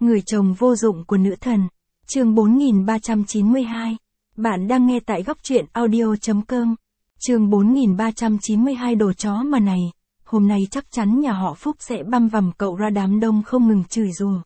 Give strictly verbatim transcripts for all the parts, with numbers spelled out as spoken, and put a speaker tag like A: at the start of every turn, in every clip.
A: Người chồng vô dụng của nữ thần. Chương bốn nghìn ba trăm chín mươi hai. Bạn đang nghe tại góc truyện audio chấm com. Chương bốn nghìn ba trăm chín mươi hai đồ chó mà này. Hôm nay chắc chắn nhà họ Phúc sẽ băm vằm cậu ra, đám đông không ngừng chửi rủa.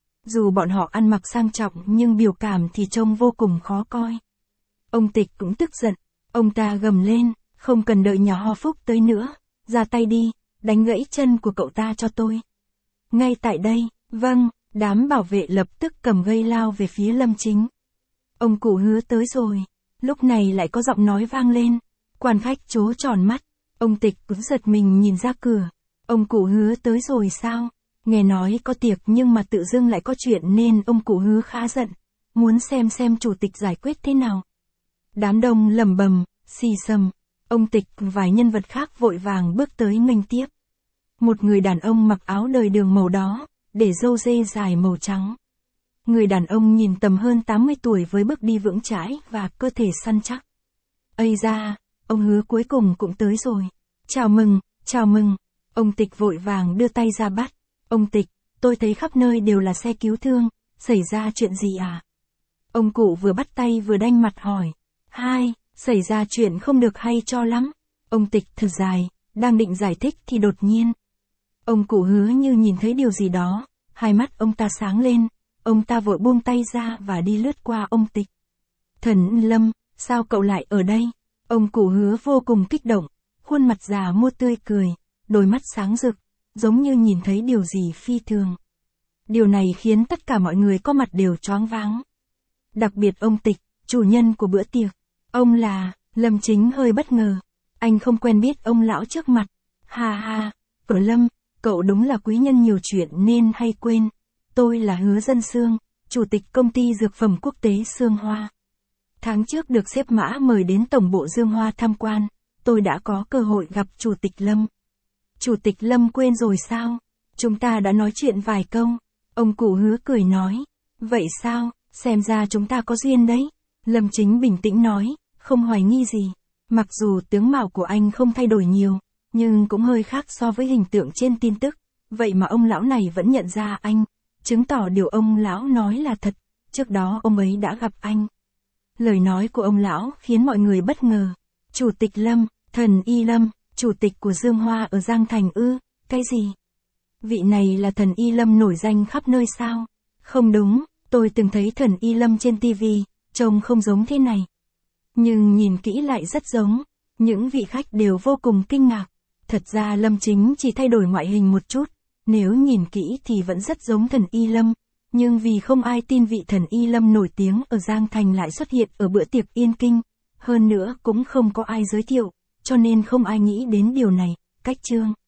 A: Dù bọn họ ăn mặc sang trọng nhưng biểu cảm thì trông vô cùng khó coi. Ông Tịch cũng tức giận. Ông ta gầm lên, không cần đợi nhà họ Phúc tới nữa. Ra tay đi, đánh gãy chân của cậu ta cho tôi. Ngay tại đây, vâng. Đám bảo vệ lập tức cầm gây lao về phía Lâm Chính. Ông cụ Hứa tới rồi. Lúc này lại có giọng nói vang lên. Quan khách trố tròn mắt. Ông Tịch cũng giật mình nhìn ra cửa. Ông cụ Hứa tới rồi sao? Nghe nói có tiệc nhưng mà tự dưng lại có chuyện nên ông cụ Hứa khá giận. Muốn xem xem chủ tịch giải quyết thế nào. Đám đông lầm bầm, xì xầm. Ông Tịch vài nhân vật khác vội vàng bước tới nghênh tiếp. Một người đàn ông mặc áo đời đường màu đó, để râu dê dài màu trắng. Người đàn ông nhìn tầm hơn tám mươi tuổi với bước đi vững chãi và cơ thể săn chắc. Ây da, ông Hứa cuối cùng cũng tới rồi. Chào mừng, chào mừng. Ông Tịch vội vàng đưa tay ra bắt. Ông Tịch, tôi thấy khắp nơi đều là xe cứu thương, xảy ra chuyện gì à? Ông cụ vừa bắt tay vừa đanh mặt hỏi. Hai, xảy ra chuyện không được hay cho lắm. Ông Tịch thật dài, đang định giải thích thì đột nhiên. Ông cụ Hứa như nhìn thấy điều gì đó, hai mắt ông ta sáng lên, ông ta vội buông tay ra và đi lướt qua ông Tịch. Thần Lâm, sao cậu lại ở đây? Ông cụ Hứa vô cùng kích động, khuôn mặt già mua tươi cười, đôi mắt sáng rực, giống như nhìn thấy điều gì phi thường. Điều này khiến tất cả mọi người có mặt đều choáng váng. Đặc biệt ông Tịch, chủ nhân của bữa tiệc. Ông là, Lâm Chính hơi bất ngờ. Anh không quen biết ông lão trước mặt. Ha ha, ở Lâm, cậu đúng là quý nhân nhiều chuyện nên hay quên. Tôi là Hứa Dân Xương, chủ tịch công ty dược phẩm quốc tế Sương Hoa. Tháng trước được sếp Mã mời đến tổng bộ Dương Hoa tham quan, tôi đã có cơ hội gặp chủ tịch Lâm. Chủ tịch Lâm quên rồi sao? Chúng ta đã nói chuyện vài câu. Ông cụ Hứa cười nói. Vậy sao, xem ra chúng ta có duyên đấy. Lâm Chính bình tĩnh nói, không hoài nghi gì. Mặc dù tướng mạo của anh không thay đổi nhiều, nhưng cũng hơi khác so với hình tượng trên tin tức. Vậy mà ông lão này vẫn nhận ra anh, chứng tỏ điều ông lão nói là thật. Trước đó ông ấy đã gặp anh. Lời nói của ông lão khiến mọi người bất ngờ. Chủ tịch Lâm, thần Y Lâm, chủ tịch của Dương Hoa ở Giang Thành ư? Cái gì? Vị này là thần Y Lâm nổi danh khắp nơi sao? Không đúng, tôi từng thấy thần Y Lâm trên tivi, trông không giống thế này. Nhưng nhìn kỹ lại rất giống. Những vị khách đều vô cùng kinh ngạc. Thật ra Lâm Chính chỉ thay đổi ngoại hình một chút, nếu nhìn kỹ thì vẫn rất giống thần Y Lâm, nhưng vì không ai tin vị thần Y Lâm nổi tiếng ở Giang Thành lại xuất hiện ở bữa tiệc Yên Kinh, hơn nữa cũng không có ai giới thiệu, cho nên không ai nghĩ đến điều này. Cách chương